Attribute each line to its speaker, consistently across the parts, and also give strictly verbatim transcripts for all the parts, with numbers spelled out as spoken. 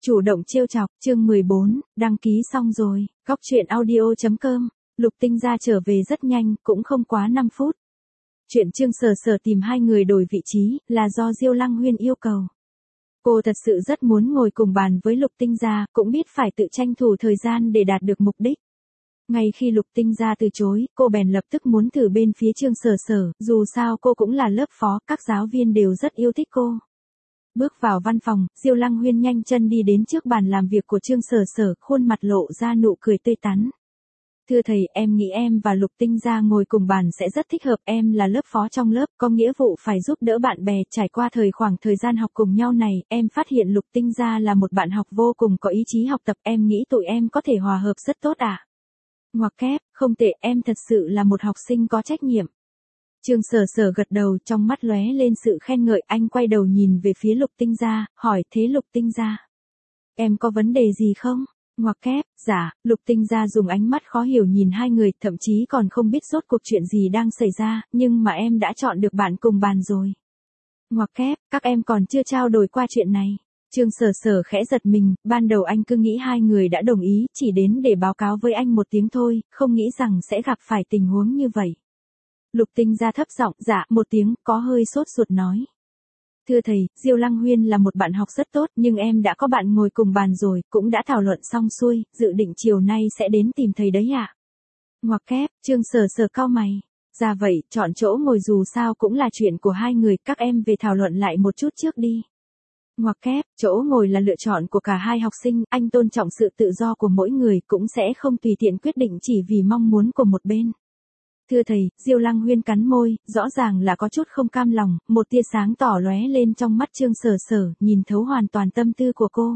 Speaker 1: Chủ động trêu chọc, chương mười bốn, đăng ký xong rồi, góc truyện audio.com, Lục Tinh Gia trở về rất nhanh, cũng không quá năm phút. Chuyện Trương Sở Sở tìm hai người đổi vị trí, là do Diêu Lăng Huyên yêu cầu. Cô thật sự rất muốn ngồi cùng bàn với Lục Tinh Gia, cũng biết phải tự tranh thủ thời gian để đạt được mục đích. Ngay khi Lục Tinh Gia từ chối, cô bèn lập tức muốn thử bên phía Trương Sở Sở, dù sao cô cũng là lớp phó, các giáo viên đều rất yêu thích cô. Bước vào văn phòng, Diêu Lăng Huyên nhanh chân đi đến trước bàn làm việc của Trương Sở Sở, khuôn mặt lộ ra nụ cười tươi tắn. Thưa thầy, em nghĩ em và Lục Tinh Gia ngồi cùng bàn sẽ rất thích hợp, em là lớp phó trong lớp, có nghĩa vụ phải giúp đỡ bạn bè, trải qua thời khoảng thời gian học cùng nhau này, em phát hiện Lục Tinh Gia là một bạn học vô cùng có ý chí học tập, em nghĩ tụi em có thể hòa hợp rất tốt ạ. À? Ngoặc kép, không tệ, em thật sự là một học sinh có trách nhiệm. Trương Sở Sở gật đầu, trong mắt lóe lên sự khen ngợi, anh quay đầu nhìn về phía Lục Tinh Gia, hỏi thế Lục Tinh Gia, em có vấn đề gì không? Ngoặc kép, dạ, Lục Tinh Gia dùng ánh mắt khó hiểu nhìn hai người, thậm chí còn không biết rốt cuộc chuyện gì đang xảy ra, nhưng mà em đã chọn được bạn cùng bàn rồi. Ngoặc kép, các em còn chưa trao đổi qua chuyện này. Trương Sở Sở khẽ giật mình, ban đầu anh cứ nghĩ hai người đã đồng ý, chỉ đến để báo cáo với anh một tiếng thôi, không nghĩ rằng sẽ gặp phải tình huống như vậy. Lục Tinh Gia thấp giọng, dạ, một tiếng, có hơi sốt ruột nói. Thưa thầy, Diêu Lăng Huyên là một bạn học rất tốt, nhưng em đã có bạn ngồi cùng bàn rồi, cũng đã thảo luận xong xuôi, dự định chiều nay sẽ đến tìm thầy đấy ạ. À? Ngoặc kép, Trương Sở Sở cau mày. Ra vậy, chọn chỗ ngồi dù sao cũng là chuyện của hai người, các em về thảo luận lại một chút trước đi. Ngoặc kép, chỗ ngồi là lựa chọn của cả hai học sinh, anh tôn trọng sự tự do của mỗi người, cũng sẽ không tùy tiện quyết định chỉ vì mong muốn của một bên. Thưa thầy, Diêu Lăng Huyên cắn môi, rõ ràng là có chút không cam lòng, một tia sáng tỏ lóe lên trong mắt Trương Sở Sở, nhìn thấu hoàn toàn tâm tư của cô.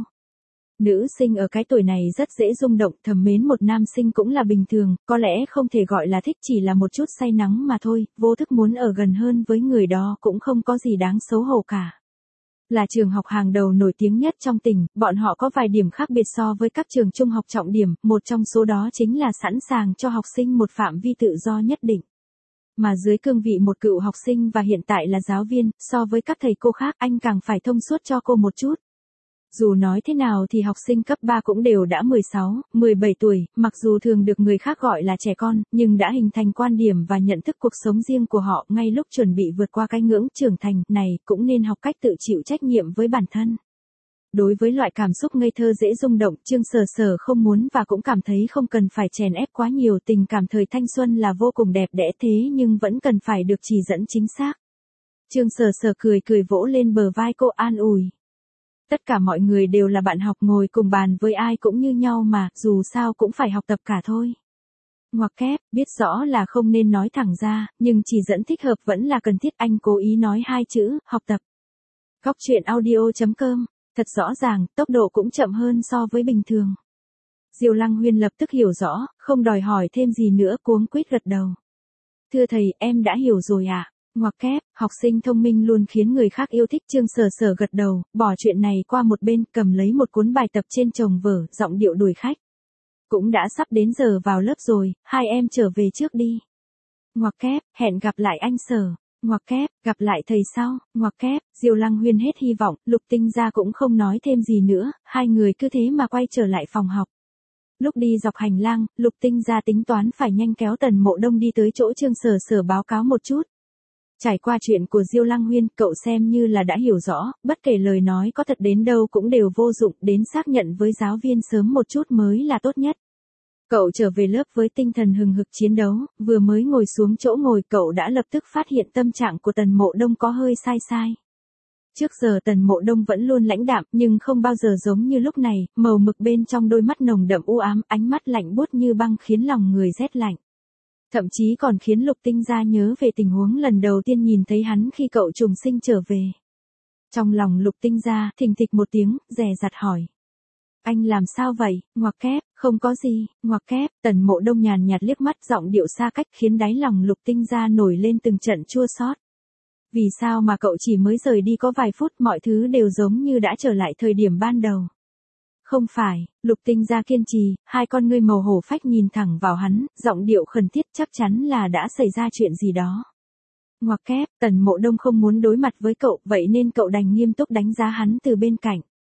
Speaker 1: Nữ sinh ở cái tuổi này rất dễ rung động, thầm mến một nam sinh cũng là bình thường, có lẽ không thể gọi là thích, chỉ là một chút say nắng mà thôi, vô thức muốn ở gần hơn với người đó cũng không có gì đáng xấu hổ cả. Là trường học hàng đầu nổi tiếng nhất trong tỉnh, bọn họ có vài điểm khác biệt so với các trường trung học trọng điểm, một trong số đó chính là sẵn sàng cho học sinh một phạm vi tự do nhất định. Mà dưới cương vị một cựu học sinh và hiện tại là giáo viên, so với các thầy cô khác anh càng phải thông suốt cho cô một chút. Dù nói thế nào thì học sinh cấp ba cũng đều đã mười sáu, mười bảy tuổi, mặc dù thường được người khác gọi là trẻ con, nhưng đã hình thành quan điểm và nhận thức cuộc sống riêng của họ, ngay lúc chuẩn bị vượt qua cái ngưỡng trưởng thành này, cũng nên học cách tự chịu trách nhiệm với bản thân. Đối với loại cảm xúc ngây thơ dễ rung động, Trương Sở Sở không muốn và cũng cảm thấy không cần phải chèn ép quá nhiều, tình cảm thời thanh xuân là vô cùng đẹp đẽ thế nhưng vẫn cần phải được chỉ dẫn chính xác. Trương Sở Sở cười cười vỗ lên bờ vai cô an ủi. Tất cả mọi người đều là bạn học, ngồi cùng bàn với ai cũng như nhau mà, dù sao cũng phải học tập cả thôi. Ngoặc kép, biết rõ là không nên nói thẳng ra, nhưng chỉ dẫn thích hợp vẫn là cần thiết, anh cố ý nói hai chữ, học tập. Góc truyện audio.com, thật rõ ràng, tốc độ cũng chậm hơn so với bình thường. Diêu Lăng Huyên lập tức hiểu rõ, không đòi hỏi thêm gì nữa, cuống quýt gật đầu. Thưa thầy, em đã hiểu rồi ạ. À? Ngoặc kép, học sinh thông minh luôn khiến người khác yêu thích. Trương Sở Sở gật đầu, bỏ chuyện này qua một bên, cầm lấy một cuốn bài tập trên chồng vở, giọng điệu đuổi khách. Cũng đã sắp đến giờ vào lớp rồi, hai em trở về trước đi. Ngoặc kép, hẹn gặp lại anh Sở. Ngoặc kép, gặp lại thầy sau. Ngoặc kép, Diêu Lăng Huyên hết hy vọng, Lục Tinh Gia cũng không nói thêm gì nữa, hai người cứ thế mà quay trở lại phòng học. Lúc đi dọc hành lang, Lục Tinh Gia tính toán phải nhanh kéo Tần Mộ Đông đi tới chỗ Trương Sở Sở báo cáo một chút. Trải qua chuyện của Diêu Lăng Huyên, cậu xem như là đã hiểu rõ, bất kể lời nói có thật đến đâu cũng đều vô dụng, đến xác nhận với giáo viên sớm một chút mới là tốt nhất. Cậu trở về lớp với tinh thần hừng hực chiến đấu, vừa mới ngồi xuống chỗ ngồi cậu đã lập tức phát hiện tâm trạng của Tần Mộ Đông có hơi sai sai. Trước giờ Tần Mộ Đông vẫn luôn lãnh đạm, nhưng không bao giờ giống như lúc này, màu mực bên trong đôi mắt nồng đậm u ám, ánh mắt lạnh buốt như băng khiến lòng người rét lạnh. Thậm chí còn khiến Lục Tinh Gia nhớ về tình huống lần đầu tiên nhìn thấy hắn khi cậu trùng sinh trở về. Trong lòng Lục Tinh Gia, thình thịch một tiếng, dè dặt hỏi. Anh làm sao vậy? Ngoặc kép, không có gì. Ngoặc kép, Tần Mộ Đông nhàn nhạt liếc mắt, giọng điệu xa cách khiến đáy lòng Lục Tinh Gia nổi lên từng trận chua xót. Vì sao mà cậu chỉ mới rời đi có vài phút, mọi thứ đều giống như đã trở lại thời điểm ban đầu? Không phải, Lục Tinh Gia kiên trì, hai con ngươi màu hổ phách nhìn thẳng vào hắn, giọng điệu khẩn thiết, chắc chắn là đã xảy ra chuyện gì đó. Ngoặc kép, Tần Mộ Đông không muốn đối mặt với cậu, vậy nên cậu đành nghiêm túc đánh giá hắn từ bên cạnh.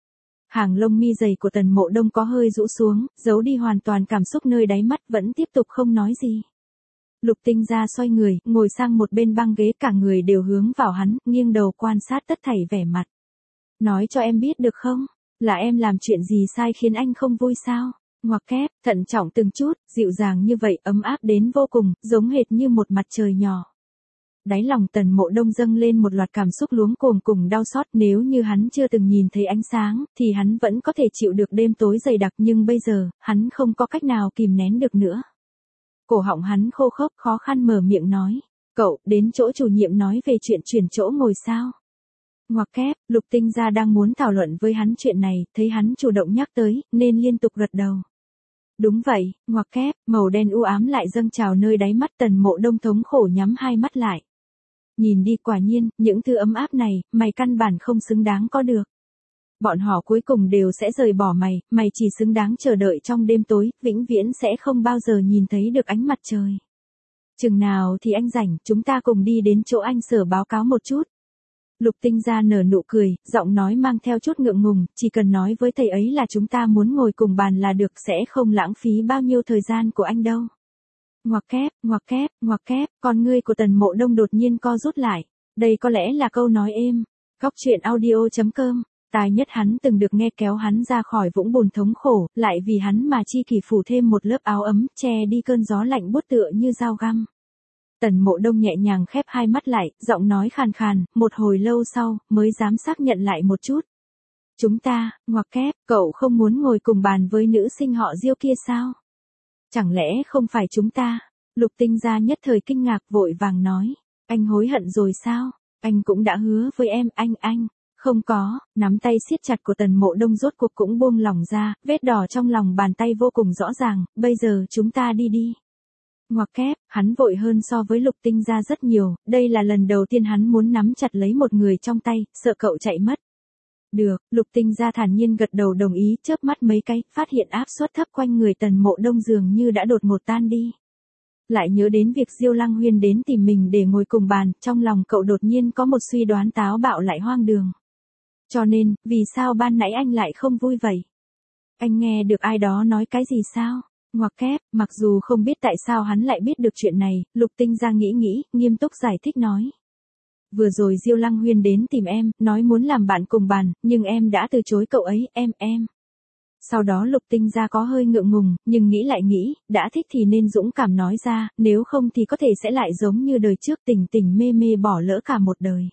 Speaker 1: Hàng lông mi dày của Tần Mộ Đông có hơi rũ xuống, giấu đi hoàn toàn cảm xúc nơi đáy mắt, vẫn tiếp tục không nói gì. Lục Tinh Gia xoay người, ngồi sang một bên băng ghế, cả người đều hướng vào hắn, nghiêng đầu quan sát tất thảy vẻ mặt. Nói cho em biết được không, là em làm chuyện gì sai khiến anh không vui sao? Ngoặc kép, thận trọng từng chút, dịu dàng như vậy, ấm áp đến vô cùng, giống hệt như một mặt trời nhỏ. Đáy lòng Tần Mộ Đông dâng lên một loạt cảm xúc luống cuồng cùng đau xót, nếu như hắn chưa từng nhìn thấy ánh sáng, thì hắn vẫn có thể chịu được đêm tối dày đặc, nhưng bây giờ, hắn không có cách nào kìm nén được nữa. Cổ họng hắn khô khốc, khó khăn mở miệng nói, cậu, đến chỗ chủ nhiệm nói về chuyện chuyển chỗ ngồi sao? Ngoặc kép, Lục Tinh Gia đang muốn thảo luận với hắn chuyện này, thấy hắn chủ động nhắc tới, nên liên tục gật đầu. Đúng vậy, ngoặc kép, màu đen u ám lại dâng trào nơi đáy mắt. Tần Mộ Đông thống khổ nhắm hai mắt lại. Nhìn đi, quả nhiên, những thứ ấm áp này, mày căn bản không xứng đáng có được. Bọn họ cuối cùng đều sẽ rời bỏ mày, mày chỉ xứng đáng chờ đợi trong đêm tối, vĩnh viễn sẽ không bao giờ nhìn thấy được ánh mặt trời. Chừng nào thì anh rảnh, chúng ta cùng đi đến chỗ anh Sở báo cáo một chút. Lục Tinh Gia nở nụ cười, giọng nói mang theo chút ngượng ngùng, chỉ cần nói với thầy ấy là chúng ta muốn ngồi cùng bàn là được, sẽ không lãng phí bao nhiêu thời gian của anh đâu. Ngoặc kép, ngoặc kép, ngoặc kép, con ngươi của Tần Mộ Đông đột nhiên co rút lại. Đây có lẽ là câu nói êm. Góc truyện audio chấm com, tài nhất hắn từng được nghe kéo hắn ra khỏi vũng bùn thống khổ, lại vì hắn mà chi kỷ phủ thêm một lớp áo ấm, che đi cơn gió lạnh buốt tựa như dao găm. Tần Mộ Đông nhẹ nhàng khép hai mắt lại, giọng nói khàn khàn, một hồi lâu sau, mới dám xác nhận lại một chút. Chúng ta, ngoặc kép, cậu không muốn ngồi cùng bàn với nữ sinh họ Diêu kia sao? Chẳng lẽ không phải chúng ta? Lục Tinh Gia nhất thời kinh ngạc, vội vàng nói. Anh hối hận rồi sao? Anh cũng đã hứa với em, anh, anh. Không có, nắm tay siết chặt của Tần Mộ Đông rốt cuộc cũng buông lỏng ra, vết đỏ trong lòng bàn tay vô cùng rõ ràng, bây giờ chúng ta đi đi. Ngoặc kép, hắn vội hơn so với Lục Tinh Gia rất nhiều, đây là lần đầu tiên hắn muốn nắm chặt lấy một người trong tay, sợ cậu chạy mất. Được, Lục Tinh Gia thản nhiên gật đầu đồng ý, chớp mắt mấy cái, phát hiện áp suất thấp quanh người Tần Mộ Đông dường như đã đột ngột tan đi. Lại nhớ đến việc Diêu Lăng Huyên đến tìm mình để ngồi cùng bàn, trong lòng cậu đột nhiên có một suy đoán táo bạo lại hoang đường. Cho nên, vì sao ban nãy anh lại không vui vậy? Anh nghe được ai đó nói cái gì sao? Ngoặc kép, mặc dù không biết tại sao hắn lại biết được chuyện này, Lục Tinh Gia nghĩ nghĩ, nghiêm túc giải thích nói. Vừa rồi Diêu Lăng Huyên đến tìm em, nói muốn làm bạn cùng bàn, nhưng em đã từ chối cậu ấy, em, em. Sau đó Lục Tinh Gia có hơi ngượng ngùng, nhưng nghĩ lại nghĩ, đã thích thì nên dũng cảm nói ra, nếu không thì có thể sẽ lại giống như đời trước, tình tình mê mê bỏ lỡ cả một đời.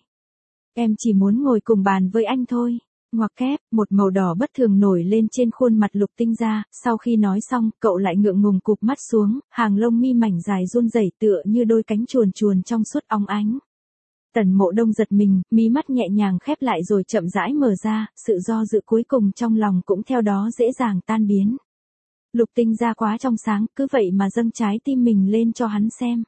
Speaker 1: Em chỉ muốn ngồi cùng bàn với anh thôi. Ngoặc kép, một màu đỏ bất thường nổi lên trên khuôn mặt Lục Tinh Gia, sau khi nói xong, cậu lại ngượng ngùng cụp mắt xuống, hàng lông mi mảnh dài run rẩy tựa như đôi cánh chuồn chuồn trong suốt óng ánh. Tần Mộ Đông giật mình, mí mắt nhẹ nhàng khép lại rồi chậm rãi mở ra, sự do dự cuối cùng trong lòng cũng theo đó dễ dàng tan biến. Lục Tinh Gia quá trong sáng, cứ vậy mà dâng trái tim mình lên cho hắn xem.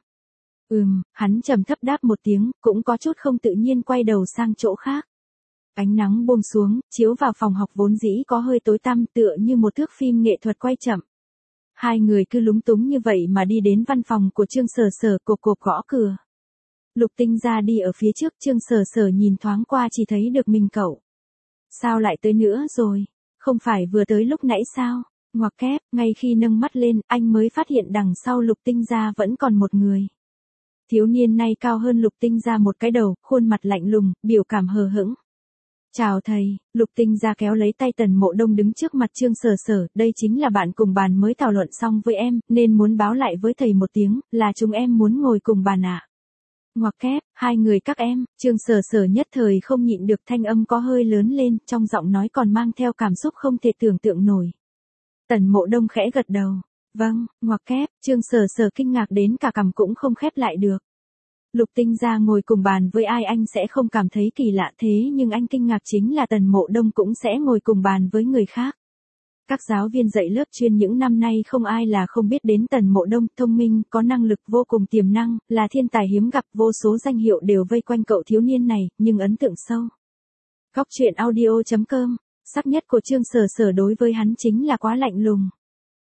Speaker 1: Ừm, hắn trầm thấp đáp một tiếng, cũng có chút không tự nhiên quay đầu sang chỗ khác. Ánh nắng buông xuống, chiếu vào phòng học vốn dĩ có hơi tối tăm tựa như một thước phim nghệ thuật quay chậm. Hai người cứ lúng túng như vậy mà đi đến văn phòng của Trương Sở Sở, cộp cộp gõ cửa. Lục Tinh Gia đi ở phía trước, Trương Sở Sở nhìn thoáng qua chỉ thấy được mình cậu. Sao lại tới nữa rồi? Không phải vừa tới lúc nãy sao? Ngoặc kép, ngay khi nâng mắt lên, anh mới phát hiện đằng sau Lục Tinh Gia vẫn còn một người. Thiếu niên này cao hơn Lục Tinh Gia một cái đầu, khuôn mặt lạnh lùng, biểu cảm hờ hững. Chào thầy, Lục Tinh Gia kéo lấy tay Tần Mộ Đông đứng trước mặt Trương Sở Sở, đây chính là bạn cùng bàn mới thảo luận xong với em, nên muốn báo lại với thầy một tiếng, là chúng em muốn ngồi cùng bàn ạ. À. Ngoặc kép, hai người các em, Trương Sở Sở nhất thời không nhịn được, thanh âm có hơi lớn lên, trong giọng nói còn mang theo cảm xúc không thể tưởng tượng nổi. Tần Mộ Đông khẽ gật đầu. Vâng, ngoặc kép, Trương Sở Sở kinh ngạc đến cả cằm cũng không khép lại được. Lục Tinh Gia ngồi cùng bàn với ai anh sẽ không cảm thấy kỳ lạ, thế nhưng anh kinh ngạc chính là Tần Mộ Đông cũng sẽ ngồi cùng bàn với người khác. Các giáo viên dạy lớp chuyên những năm nay không ai là không biết đến Tần Mộ Đông, thông minh, có năng lực vô cùng tiềm năng, là thiên tài hiếm gặp, vô số danh hiệu đều vây quanh cậu thiếu niên này, nhưng ấn tượng sâu. Góc truyện audio chấm com, sắc nhất của Trương Sở Sở đối với hắn chính là quá lạnh lùng.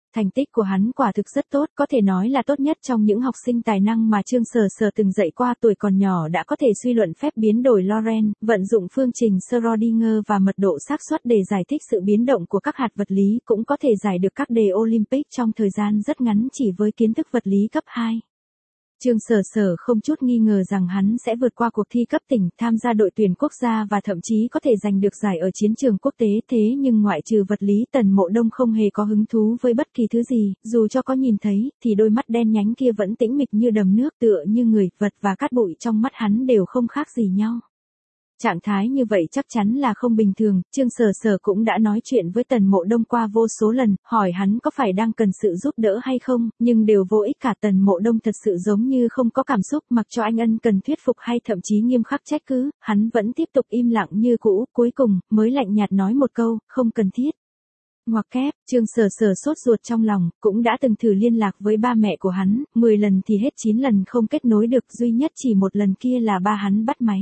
Speaker 1: Thành tích của hắn quả thực rất tốt, có thể nói là tốt nhất trong những học sinh tài năng mà Trương Sở Sở từng dạy qua. Tuổi còn nhỏ đã có thể suy luận phép biến đổi Lorentz, vận dụng phương trình Schrödinger và mật độ xác suất để giải thích sự biến động của các hạt vật lý, cũng có thể giải được các đề Olympic trong thời gian rất ngắn chỉ với kiến thức vật lý cấp hai. Trương Sở Sở không chút nghi ngờ rằng hắn sẽ vượt qua cuộc thi cấp tỉnh, tham gia đội tuyển quốc gia và thậm chí có thể giành được giải ở chiến trường quốc tế. Thế nhưng ngoại trừ vật lý, Tần Mộ Đông không hề có hứng thú với bất kỳ thứ gì, dù cho có nhìn thấy, thì đôi mắt đen nhánh kia vẫn tĩnh mịch như đầm nước, tựa như người, vật và cát bụi trong mắt hắn đều không khác gì nhau. Trạng thái như vậy chắc chắn là không bình thường. Trương Sở Sở cũng đã nói chuyện với Tần Mộ Đông qua vô số lần, hỏi hắn có phải đang cần sự giúp đỡ hay không, nhưng đều vô ích cả. Tần Mộ Đông thật sự giống như không có cảm xúc, mặc cho anh ân cần thuyết phục hay thậm chí nghiêm khắc trách cứ, hắn vẫn tiếp tục im lặng như cũ, cuối cùng mới lạnh nhạt nói một câu, không cần thiết. Ngoặc kép, Trương Sở Sở sốt ruột trong lòng, cũng đã từng thử liên lạc với ba mẹ của hắn, mười lần thì hết chín lần không kết nối được, duy nhất chỉ một lần kia là ba hắn bắt máy.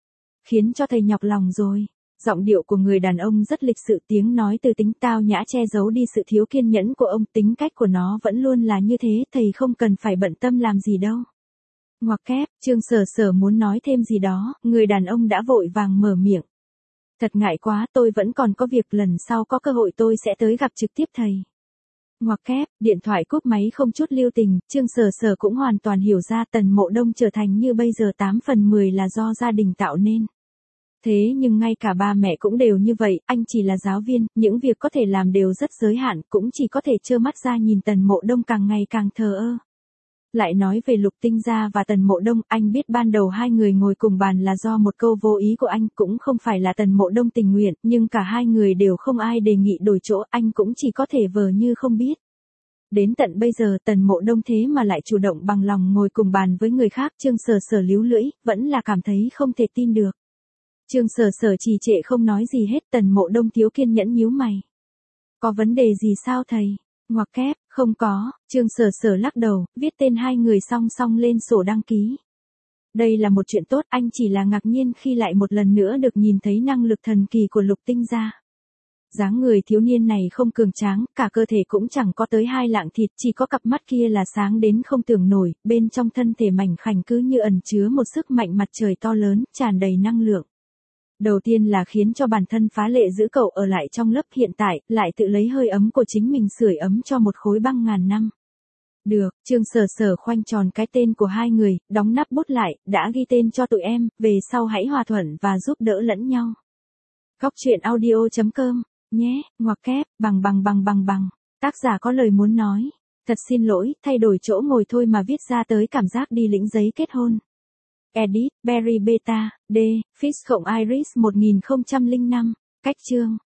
Speaker 1: Khiến cho thầy nhọc lòng rồi. Giọng điệu của người đàn ông rất lịch sự, tiếng nói từ tính tao nhã che giấu đi sự thiếu kiên nhẫn của ông, tính cách của nó vẫn luôn là như thế, thầy không cần phải bận tâm làm gì đâu. Ngoặc kép, Trương Sở Sở muốn nói thêm gì đó, người đàn ông đã vội vàng mở miệng. Thật ngại quá, tôi vẫn còn có việc, lần sau có cơ hội tôi sẽ tới gặp trực tiếp thầy. Ngoặc kép, điện thoại cúp máy không chút lưu tình, Trương Sở Sở cũng hoàn toàn hiểu ra Tần Mộ Đông trở thành như bây giờ tám phần mười là do gia đình tạo nên. Thế nhưng ngay cả ba mẹ cũng đều như vậy, anh chỉ là giáo viên, những việc có thể làm đều rất giới hạn, cũng chỉ có thể trơ mắt ra nhìn Tần Mộ Đông càng ngày càng thờ ơ. Lại nói về Lục Tinh Gia và Tần Mộ Đông, anh biết ban đầu hai người ngồi cùng bàn là do một câu vô ý của anh, cũng không phải là Tần Mộ Đông tình nguyện, nhưng cả hai người đều không ai đề nghị đổi chỗ, anh cũng chỉ có thể vờ như không biết. Đến tận bây giờ Tần Mộ Đông thế mà lại chủ động bằng lòng ngồi cùng bàn với người khác, Trương Sở Sở líu lưỡi, vẫn là cảm thấy không thể tin được. Trương Sở Sở trì trệ không nói gì hết, Tần Mộ Đông thiếu kiên nhẫn nhíu mày. Có vấn đề gì sao thầy? Ngoặc kép, không có, Trương Sở Sở lắc đầu, viết tên hai người song song lên sổ đăng ký. Đây là một chuyện tốt, anh chỉ là ngạc nhiên khi lại một lần nữa được nhìn thấy năng lực thần kỳ của Lục Tinh Gia. Dáng người thiếu niên này không cường tráng, cả cơ thể cũng chẳng có tới hai lạng thịt, chỉ có cặp mắt kia là sáng đến không tưởng nổi, bên trong thân thể mảnh khảnh cứ như ẩn chứa một sức mạnh mặt trời to lớn, tràn đầy năng lượng. Đầu tiên là khiến cho bản thân phá lệ giữ cậu ở lại trong lớp, hiện tại, lại tự lấy hơi ấm của chính mình sưởi ấm cho một khối băng ngàn năm. Được, Trương Sở Sở khoanh tròn cái tên của hai người, đóng nắp bút lại, đã ghi tên cho tụi em, về sau hãy hòa thuận và giúp đỡ lẫn nhau. Góc truyện audio chấm com, nhé, ngoặc kép, bằng bằng bằng bằng bằng. Tác giả có lời muốn nói. Thật xin lỗi, thay đổi chỗ ngồi thôi mà viết ra tới cảm giác đi lĩnh giấy kết hôn. Edit, Berry Beta, D, Fish cộng Iris một nghìn không trăm lẻ năm, cách chương.